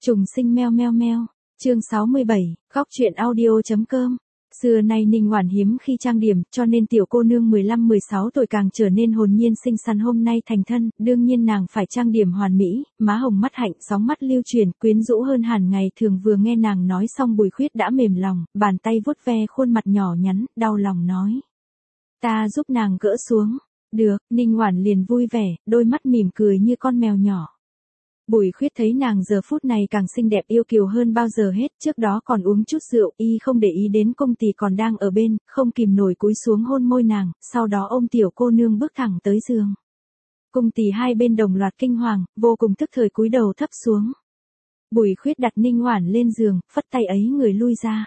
Trùng sinh meo meo meo. Chương 67, góc truyện audio.com. Xưa nay Ninh Oản hiếm khi trang điểm, cho nên tiểu cô nương 15-16 tuổi càng trở nên hồn nhiên xinh xắn. Hôm nay thành thân, đương nhiên nàng phải trang điểm hoàn mỹ, má hồng mắt hạnh, sóng mắt lưu chuyển, quyến rũ hơn hẳn ngày thường. Vừa nghe nàng nói xong Bùi Khuyết đã mềm lòng, bàn tay vuốt ve khuôn mặt nhỏ nhắn, đau lòng nói: "Ta giúp nàng gỡ xuống." "Được." Ninh Oản liền vui vẻ, đôi mắt mỉm cười như con mèo nhỏ. Bùi Khuyết thấy nàng giờ phút này càng xinh đẹp yêu kiều hơn bao giờ hết, trước đó còn uống chút rượu, y không để ý đến Cung tỷ còn đang ở bên, không kìm nổi cúi xuống hôn môi nàng, sau đó ôm tiểu cô nương bước thẳng tới giường. Cung tỷ hai bên đồng loạt kinh hoàng, vô cùng tức thời cúi đầu thấp xuống. Bùi Khuyết đặt Ninh Oản lên giường, phất tay ấy người lui ra.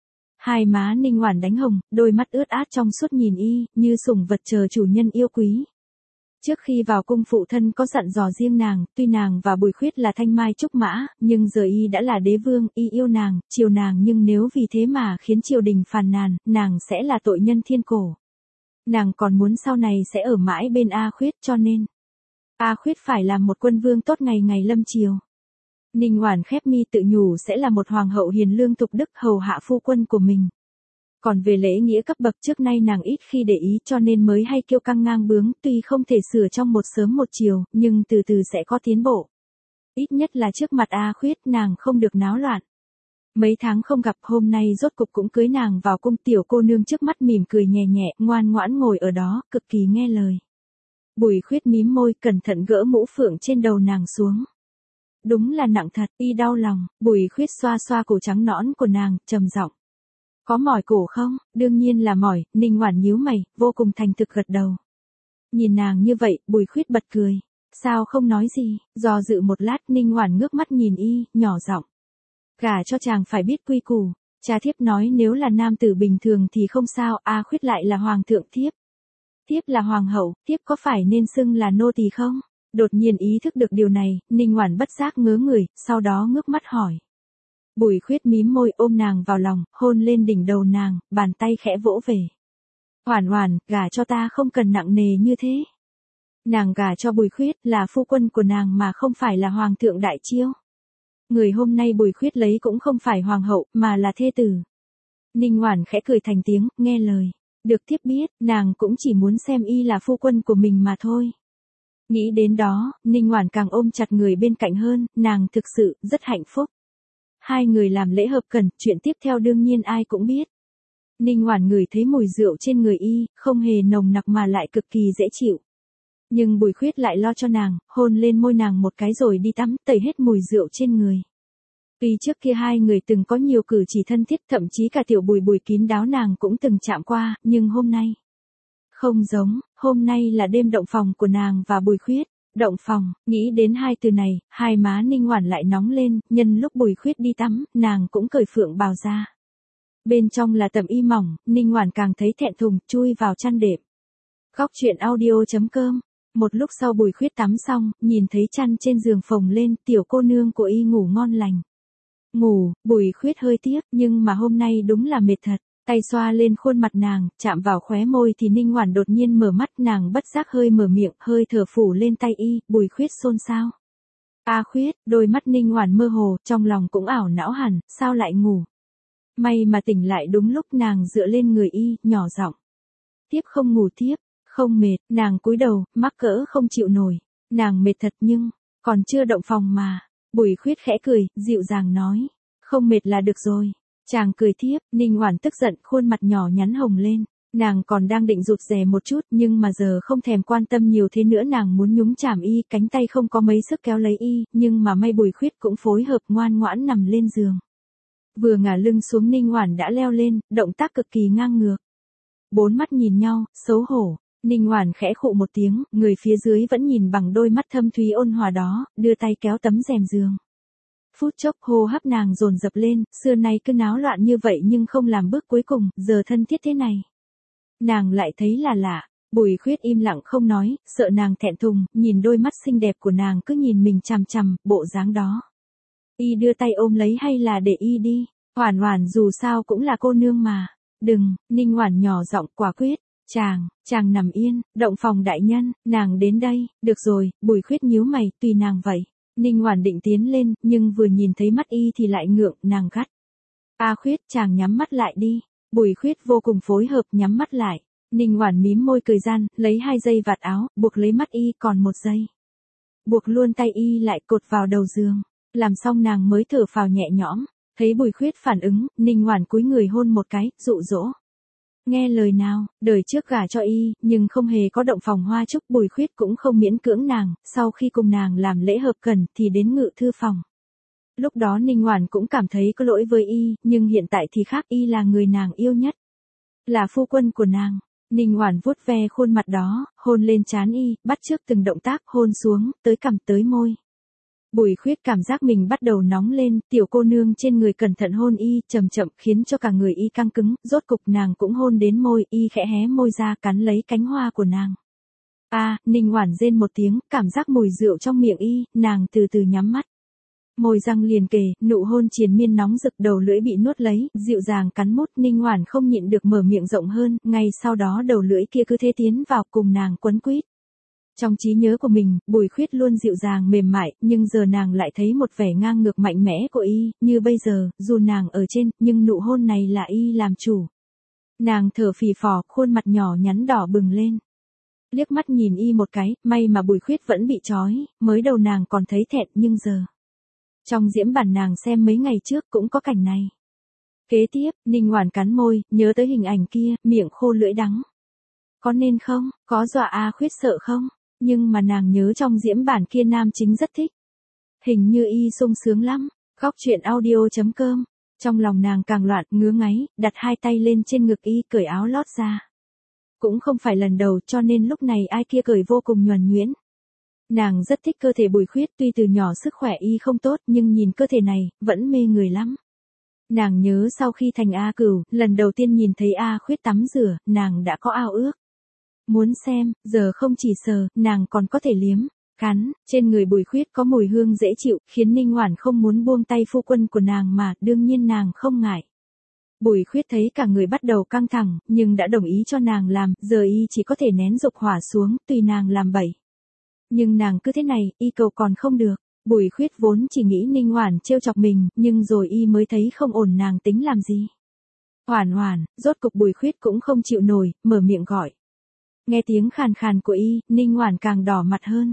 Hai má Ninh Oản đánh hồng, đôi mắt ướt át trong suốt nhìn y, như sủng vật chờ chủ nhân yêu quý. Trước khi vào cung phụ thân có dặn dò riêng nàng, tuy nàng và Bùi Khuyết là thanh mai trúc mã, nhưng giờ y đã là đế vương, y yêu nàng, chiều nàng, nhưng nếu vì thế mà khiến triều đình phàn nàn, nàng sẽ là tội nhân thiên cổ. Nàng còn muốn sau này sẽ ở mãi bên A Khuyết, cho nên A Khuyết phải làm một quân vương tốt ngày ngày lâm triều. Ninh Oản khép mi tự nhủ sẽ là một hoàng hậu hiền lương tục đức hầu hạ phu quân của mình. Còn về lễ nghĩa cấp bậc trước nay nàng ít khi để ý, cho nên mới hay kiêu căng ngang bướng, tuy không thể sửa trong một sớm một chiều, nhưng từ từ sẽ có tiến bộ. Ít nhất là trước mặt A Khuyết nàng không được náo loạn. Mấy tháng không gặp, hôm nay rốt cục cũng cưới nàng vào cung. Tiểu cô nương trước mắt mỉm cười nhẹ nhẹ, ngoan ngoãn ngồi ở đó, cực kỳ nghe lời. Bùi Khuyết mím môi, cẩn thận gỡ mũ phượng trên đầu nàng xuống. Đúng là nặng thật, y đau lòng. Bùi Khuyết xoa xoa cổ trắng nõn của nàng, trầm giọng: "Có mỏi cổ không?" "Đương nhiên là mỏi." Ninh Oản nhíu mày, vô cùng thành thực gật đầu. Nhìn nàng như vậy, Bùi Khuyết bật cười. "Sao không nói gì?" Do dự một lát, Ninh Oản ngước mắt nhìn y, nhỏ giọng: "Gả cho chàng phải biết quy củ. Cha thiếp nói nếu là nam tử bình thường thì không sao, A Khuyết lại là hoàng thượng thiếp. Thiếp là hoàng hậu, thiếp có phải nên xưng là nô tỳ không?" Đột nhiên ý thức được điều này, Ninh Oản bất giác ngớ người, sau đó ngước mắt hỏi. Bùi Khuyết mím môi ôm nàng vào lòng, hôn lên đỉnh đầu nàng, bàn tay khẽ vỗ về. "Oản Oản, gả cho ta không cần nặng nề như thế." Nàng gả cho Bùi Khuyết là phu quân của nàng mà không phải là hoàng thượng đại chiêu. Người hôm nay Bùi Khuyết lấy cũng không phải hoàng hậu mà là thê tử. Ninh Oản khẽ cười thành tiếng, nghe lời. Được, thiếp biết, nàng cũng chỉ muốn xem y là phu quân của mình mà thôi. Nghĩ đến đó, Ninh Oản càng ôm chặt người bên cạnh hơn, nàng thực sự rất hạnh phúc. Hai người làm lễ hợp cần, chuyện tiếp theo đương nhiên ai cũng biết. Ninh Oản ngửi thấy mùi rượu trên người y, không hề nồng nặc mà lại cực kỳ dễ chịu. Nhưng Bùi Khuyết lại lo cho nàng, hôn lên môi nàng một cái rồi đi tắm, tẩy hết mùi rượu trên người. Tuy trước kia hai người từng có nhiều cử chỉ thân thiết, thậm chí cả tiểu Bùi Bùi kín đáo nàng cũng từng chạm qua, nhưng hôm nay không giống, hôm nay là đêm động phòng của nàng và Bùi Khuyết. Động phòng, nghĩ đến hai từ này, hai má Ninh Oản lại nóng lên, nhân lúc Bùi Khuyết đi tắm, nàng cũng cởi phượng bào ra. Bên trong là tầm y mỏng, Ninh Oản càng thấy thẹn thùng, chui vào chăn đệm. Góc truyện audio.com. Một lúc sau Bùi Khuyết tắm xong, nhìn thấy chăn trên giường phồng lên, tiểu cô nương của y ngủ ngon lành. Ngủ, Bùi Khuyết hơi tiếc, nhưng mà hôm nay đúng là mệt thật. Tay xoa lên khuôn mặt nàng, chạm vào khóe môi thì Ninh Oản đột nhiên mở mắt, nàng bất giác hơi mở miệng, hơi thở phủ lên tay y. Bùi Khuyết xôn xao. "A Khuyết." Đôi mắt Ninh Oản mơ hồ, trong lòng cũng ảo não hẳn, sao lại ngủ? May mà tỉnh lại đúng lúc, nàng dựa lên người y, nhỏ giọng: "Tiếp không ngủ tiếp, không mệt." Nàng cúi đầu, mắc cỡ không chịu nổi. Nàng mệt thật nhưng còn chưa động phòng mà. Bùi Khuyết khẽ cười, dịu dàng nói: "Không mệt là được rồi." Chàng cười tiếp. Ninh Oản tức giận, khuôn mặt nhỏ nhắn hồng lên. Nàng còn đang định rụt rè một chút, nhưng mà giờ không thèm quan tâm nhiều thế nữa, nàng muốn nhúng chàm y, cánh tay không có mấy sức kéo lấy y, nhưng mà may Bùi Khuyết cũng phối hợp ngoan ngoãn nằm lên giường. Vừa ngả lưng xuống Ninh Oản đã leo lên, động tác cực kỳ ngang ngược. Bốn mắt nhìn nhau, xấu hổ. Ninh Oản khẽ khụ một tiếng, người phía dưới vẫn nhìn bằng đôi mắt thâm thúy ôn hòa đó, đưa tay kéo tấm rèm giường. Phút chốc hô hấp nàng dồn dập lên, xưa nay cứ náo loạn như vậy nhưng không làm bước cuối cùng, giờ thân thiết thế này. Nàng lại thấy là lạ. Bùi Khuyết im lặng không nói, sợ nàng thẹn thùng, nhìn đôi mắt xinh đẹp của nàng cứ nhìn mình chằm chằm, bộ dáng đó. Y đưa tay ôm lấy hay là để y đi? Oản Oản dù sao cũng là cô nương mà. "Đừng." Ninh Oản nhỏ giọng quả quyết. Chàng nằm yên, động phòng đại nhân, nàng đến đây." "Được rồi." Bùi Khuyết nhíu mày, tùy nàng vậy. Ninh Oản định tiến lên, nhưng vừa nhìn thấy mắt y thì lại ngượng, nàng gắt. A Khuyết, chàng nhắm mắt lại đi. Bùi Khuyết vô cùng phối hợp, nhắm mắt lại. Ninh Oản mím môi cười gian, lấy 2 dây vạt áo, buộc lấy mắt y, còn 1 dây. Buộc luôn tay y lại, cột vào đầu giường. Làm xong nàng mới thở phào nhẹ nhõm. Thấy Bùi Khuyết phản ứng, Ninh Oản cúi người hôn một cái, dụ dỗ. Nghe lời nào, đời trước gả cho y, nhưng không hề có động phòng hoa trúc. Bùi Khuyết cũng không miễn cưỡng nàng, sau khi cùng nàng làm lễ hợp cần thì đến ngự thư phòng. Lúc đó Ninh Oản cũng cảm thấy có lỗi với y, nhưng hiện tại thì khác, y là người nàng yêu nhất. Là phu quân của nàng. Ninh Oản vuốt ve khuôn mặt đó, hôn lên trán y, bắt chước từng động tác, hôn xuống, tới cằm tới môi. Bùi Khuyết cảm giác mình bắt đầu nóng lên, tiểu cô nương trên người cẩn thận hôn y, chậm chậm khiến cho cả người y căng cứng, rốt cục nàng cũng hôn đến môi, y khẽ hé môi ra cắn lấy cánh hoa của nàng. Ninh Oản rên một tiếng, cảm giác mùi rượu trong miệng y, nàng từ từ nhắm mắt. Môi răng liền kề, nụ hôn triền miên nóng rực, đầu lưỡi bị nuốt lấy, dịu dàng cắn mút. Ninh Oản không nhịn được mở miệng rộng hơn, ngay sau đó đầu lưỡi kia cứ thế tiến vào cùng nàng quấn quýt. Trong trí nhớ của mình, Bùi Khuyết luôn dịu dàng mềm mại, nhưng giờ nàng lại thấy một vẻ ngang ngược mạnh mẽ của y, như bây giờ, dù nàng ở trên, nhưng nụ hôn này là y làm chủ. Nàng thở phì phò, khuôn mặt nhỏ nhắn đỏ bừng lên. Liếc mắt nhìn y một cái, may mà Bùi Khuyết vẫn bị trói, mới đầu nàng còn thấy thẹn nhưng giờ. Trong diễm bản nàng xem mấy ngày trước cũng có cảnh này. Kế tiếp, Ninh Oản cắn môi, nhớ tới hình ảnh kia, miệng khô lưỡi đắng. Có nên không, có dọa A Khuyết sợ không? Nhưng mà nàng nhớ trong diễm bản kia nam chính rất thích. Hình như y sung sướng lắm. Góc truyện audio.com. Trong lòng nàng càng loạn, ngứa ngáy, đặt 2 tay lên trên ngực y, cởi áo lót ra. Cũng không phải lần đầu, cho nên lúc này ai kia cởi vô cùng nhuần nhuyễn. Nàng rất thích cơ thể Bùi Khuyết, tuy từ nhỏ sức khỏe y không tốt, nhưng nhìn cơ thể này, vẫn mê người lắm. Nàng nhớ sau khi thành A Cửu, lần đầu tiên nhìn thấy A Khuyết tắm rửa, nàng đã có ao ước. Muốn xem, giờ không chỉ sờ, nàng còn có thể liếm, cắn. Trên người Bùi Khuyết có mùi hương dễ chịu, khiến Ninh Oản không muốn buông tay phu quân của nàng mà, đương nhiên nàng không ngại. Bùi Khuyết thấy cả người bắt đầu căng thẳng, nhưng đã đồng ý cho nàng làm, giờ y chỉ có thể nén dục hỏa xuống, tùy nàng làm bậy. Nhưng nàng cứ thế này, y cầu còn không được. Bùi Khuyết vốn chỉ nghĩ Ninh Oản trêu chọc mình, nhưng rồi y mới thấy không ổn, nàng tính làm gì. Oản Oản, rốt cục Bùi Khuyết cũng không chịu nổi, mở miệng gọi. Nghe tiếng khàn khàn của y, Ninh Oản càng đỏ mặt hơn.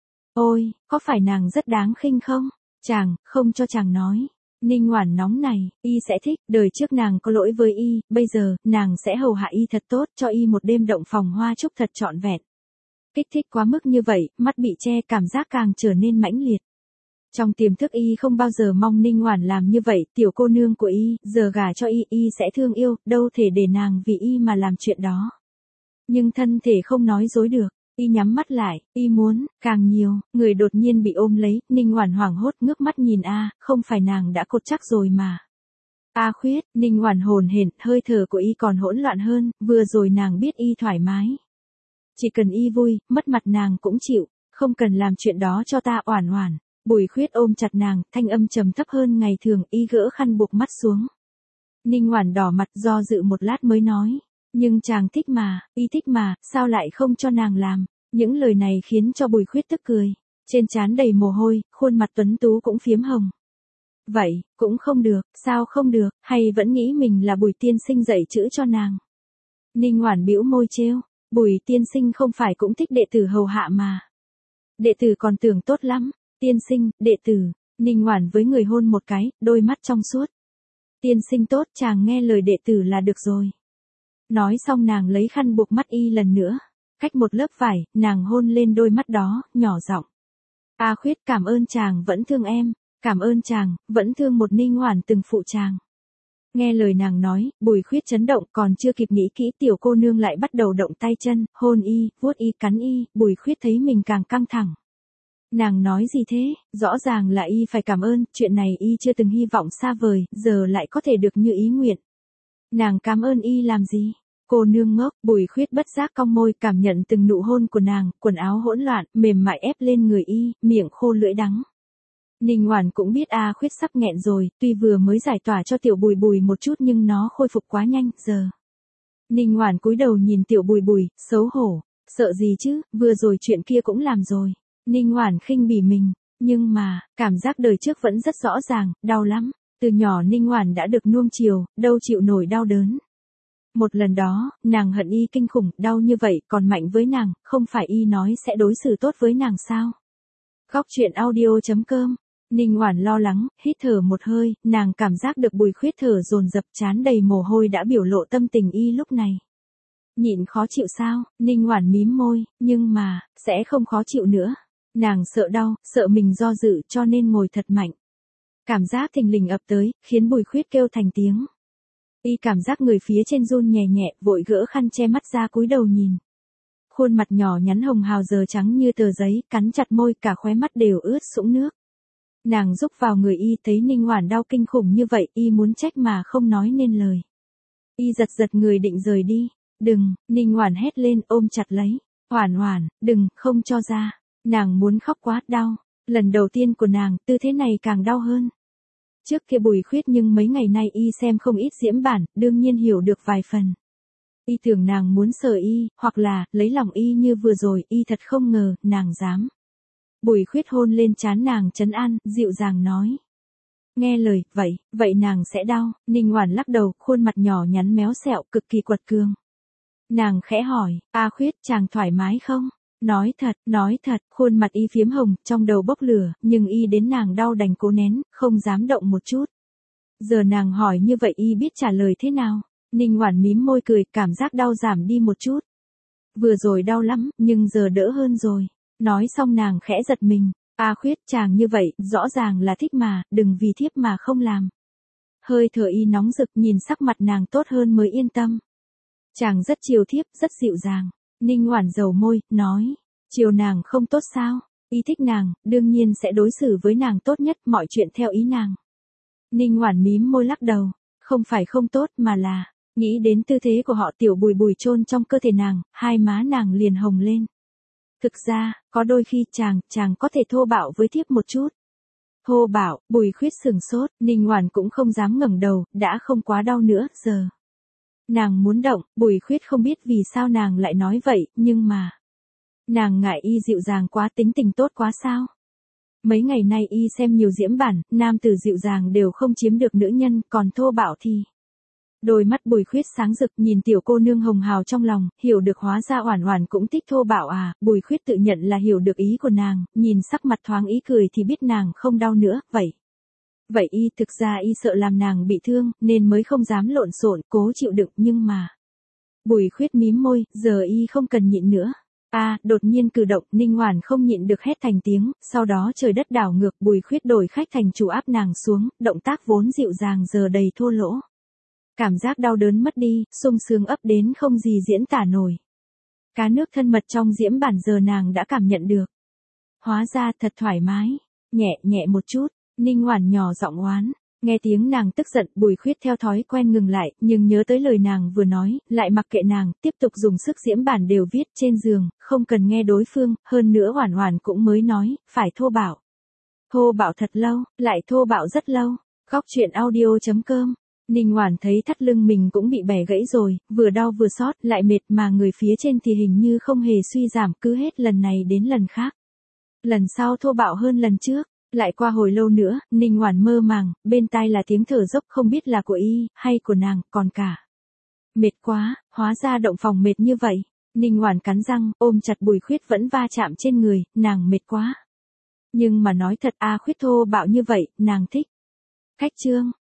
Ôi, có phải nàng rất đáng khinh không? Chàng, không cho chàng nói. Ninh Oản nóng này, y sẽ thích, đời trước nàng có lỗi với y, bây giờ, nàng sẽ hầu hạ y thật tốt, cho y một đêm động phòng hoa trúc thật trọn vẹn. Kích thích quá mức như vậy, mắt bị che, cảm giác càng trở nên mãnh liệt. Trong tiềm thức y không bao giờ mong Ninh Oản làm như vậy, tiểu cô nương của y, giờ gả cho y sẽ thương yêu, đâu thể để nàng vì y mà làm chuyện đó. Nhưng thân thể không nói dối được, y nhắm mắt lại, y muốn, càng nhiều, người đột nhiên bị ôm lấy, Ninh Oản hoảng hốt ngước mắt nhìn không phải nàng đã cột chắc rồi mà. A Khuyết, Ninh Oản hồn hển, hơi thở của y còn hỗn loạn hơn, vừa rồi nàng biết y thoải mái. Chỉ cần y vui, mất mặt nàng cũng chịu, không cần làm chuyện đó cho ta. Oản Oản. Bùi Khuyết ôm chặt nàng, thanh âm trầm thấp hơn ngày thường, y gỡ khăn buộc mắt xuống. Ninh Oản đỏ mặt, do dự một lát mới nói. Nhưng chàng thích mà, y thích mà, sao lại không cho nàng làm? Những lời này khiến cho Bùi Khuyết tức cười. Trên trán đầy mồ hôi, khuôn mặt tuấn tú cũng phiếm hồng. Vậy, cũng không được, sao không được, hay vẫn nghĩ mình là Bùi tiên sinh dạy chữ cho nàng? Ninh Oản bĩu môi trêu, Bùi tiên sinh không phải cũng thích đệ tử hầu hạ mà. Đệ tử còn tưởng tốt lắm, tiên sinh, đệ tử. Ninh Oản với người hôn một cái, đôi mắt trong suốt. Tiên sinh tốt, chàng nghe lời đệ tử là được rồi. Nói xong nàng lấy khăn buộc mắt y lần nữa. Cách một lớp vải, nàng hôn lên đôi mắt đó, nhỏ giọng. A Khuyết, cảm ơn chàng vẫn thương em, cảm ơn chàng, vẫn thương một Ninh Oản từng phụ chàng. Nghe lời nàng nói, Bùi Khuyết chấn động, còn chưa kịp nghĩ kỹ, tiểu cô nương lại bắt đầu động tay chân, hôn y, vuốt y, cắn y. Bùi Khuyết thấy mình càng căng thẳng. Nàng nói gì thế, rõ ràng là y phải cảm ơn, chuyện này y chưa từng hy vọng xa vời, giờ lại có thể được như ý nguyện. Nàng cảm ơn y làm gì? Cô nương ngốc. Bùi Khuyết bất giác cong môi, cảm nhận từng nụ hôn của nàng, quần áo hỗn loạn, mềm mại ép lên người y, miệng khô lưỡi đắng. Ninh Oản cũng biết A Khuyết sắp nghẹn rồi, tuy vừa mới giải tỏa cho tiểu Bùi Bùi một chút nhưng nó khôi phục quá nhanh, giờ. Ninh Oản cúi đầu nhìn tiểu Bùi Bùi, xấu hổ, sợ gì chứ, vừa rồi chuyện kia cũng làm rồi. Ninh Oản khinh bỉ mình, Nhưng mà, cảm giác đời trước vẫn rất rõ ràng, đau lắm. Từ nhỏ Ninh Oản đã được nuông chiều, đâu chịu nổi đau đớn. Một lần đó, nàng hận y kinh khủng, đau như vậy còn mạnh với nàng, không phải y nói sẽ đối xử tốt với nàng sao? Góc truyện audio.com. Ninh Oản lo lắng, hít thở một hơi, nàng cảm giác được Bùi Khuyết thở dồn dập, trán đầy mồ hôi đã biểu lộ tâm tình y lúc này. Nhịn khó chịu sao? Ninh Oản mím môi, nhưng mà, sẽ không khó chịu nữa. Nàng sợ đau, sợ mình do dự cho nên ngồi thật mạnh. Cảm giác thình lình ập tới, khiến Bùi Khuyết kêu thành tiếng. Y cảm giác người phía trên run nhẹ nhẹ, vội gỡ khăn che mắt ra cúi đầu nhìn. Khuôn mặt nhỏ nhắn hồng hào giờ trắng như tờ giấy, cắn chặt môi, cả khóe mắt đều ướt sũng nước. Nàng rúc vào người y, thấy Ninh Oản đau kinh khủng như vậy, y muốn trách mà không nói nên lời. Y giật giật người định rời đi. Đừng, Ninh Oản hét lên, ôm chặt lấy. Oản Oản, đừng, không cho ra. Nàng muốn khóc quá, đau. Lần đầu tiên của nàng, tư thế này càng đau hơn. Trước kia Bùi Khuyết nhưng mấy ngày nay y xem không ít diễm bản, đương nhiên hiểu được vài phần. Y tưởng nàng muốn sờ y, hoặc là, lấy lòng y như vừa rồi, y thật không ngờ, nàng dám. Bùi Khuyết hôn lên trán nàng trấn an, dịu dàng nói. Nghe lời, vậy nàng sẽ đau. Ninh Oản lắc đầu, khuôn mặt nhỏ nhắn méo xẹo, cực kỳ quật cường. Nàng khẽ hỏi, A Khuyết, chàng thoải mái không? Nói thật, khuôn mặt y phiếm hồng, trong đầu bốc lửa, nhưng y đến nàng đau đành cố nén, không dám động một chút. Giờ nàng hỏi như vậy y biết trả lời thế nào? Ninh Oản mím môi cười, cảm giác đau giảm đi một chút. Vừa rồi đau lắm, nhưng giờ đỡ hơn rồi. Nói xong nàng khẽ giật mình. A Khuyết, chàng như vậy, rõ ràng là thích mà, đừng vì thiếp mà không làm. Hơi thở y nóng rực, nhìn sắc mặt nàng tốt hơn mới yên tâm. Chàng rất chiều thiếp, rất dịu dàng. Ninh Oản dầu môi, nói. Chiều nàng không tốt sao? Y thích nàng, đương nhiên sẽ đối xử với nàng tốt nhất, mọi chuyện theo ý nàng. Ninh Oản mím môi lắc đầu. Không phải không tốt mà là, nghĩ đến tư thế của họ Tiểu Bùi Bùi chôn trong cơ thể nàng, hai má nàng liền hồng lên. Thực ra, có đôi khi chàng có thể thô bạo với thiếp một chút. Thô bạo, Bùi Khuyết sửng sốt, Ninh Oản cũng không dám ngẩng đầu, đã không quá đau nữa, giờ. Nàng muốn động, Bùi Khuyết không biết vì sao nàng lại nói vậy, nhưng mà. Nàng ngại y dịu dàng quá, tính tình tốt quá sao? Mấy ngày nay y xem nhiều diễm bản, nam tử dịu dàng đều không chiếm được nữ nhân, còn thô bạo thì. Đôi mắt Bùi Khuyết sáng rực, nhìn tiểu cô nương hồng hào trong lòng, hiểu được hóa ra Oản Oản cũng thích thô bạo à? Bùi Khuyết tự nhận là hiểu được ý của nàng, nhìn sắc mặt thoáng ý cười thì biết nàng không đau nữa, vậy y thực ra y sợ làm nàng bị thương, nên mới không dám lộn xộn, cố chịu đựng, nhưng mà. Bùi Khuyết mím môi, giờ y không cần nhịn nữa. Đột nhiên cử động, Ninh Oản không nhịn được hét thành tiếng, sau đó trời đất đảo ngược, Bùi Khuyết đổi khách thành chủ áp nàng xuống, động tác vốn dịu dàng giờ đầy thô lỗ. Cảm giác đau đớn mất đi, sung sướng ấp đến không gì diễn tả nổi. Cá nước thân mật trong diễm bản giờ nàng đã cảm nhận được. Hóa ra thật thoải mái, nhẹ một chút, Ninh Oản nhỏ giọng oán. Nghe tiếng nàng tức giận, Bùi Khuyết theo thói quen ngừng lại, nhưng nhớ tới lời nàng vừa nói, lại mặc kệ nàng, tiếp tục dùng sức diễm bản đều viết trên giường, không cần nghe đối phương, hơn nữa Oản Oản cũng mới nói, phải thô bạo. Thô bạo thật lâu, lại thô bạo rất lâu. Góc truyện audio.com. Ninh Oản thấy thắt lưng mình cũng bị bẻ gãy rồi, vừa đau vừa xót, lại mệt mà người phía trên thì hình như không hề suy giảm, cứ hết lần này đến lần khác. Lần sau thô bạo hơn lần trước. Lại qua hồi lâu nữa, Ninh Oản mơ màng, bên tai là tiếng thở dốc không biết là của y, hay của nàng, còn cả. Mệt quá, hóa ra động phòng mệt như vậy. Ninh Oản cắn răng, ôm chặt Bùi Khuyết vẫn va chạm trên người, nàng mệt quá. Nhưng mà nói thật, Khuyết thô bạo như vậy, nàng thích. Khách chương.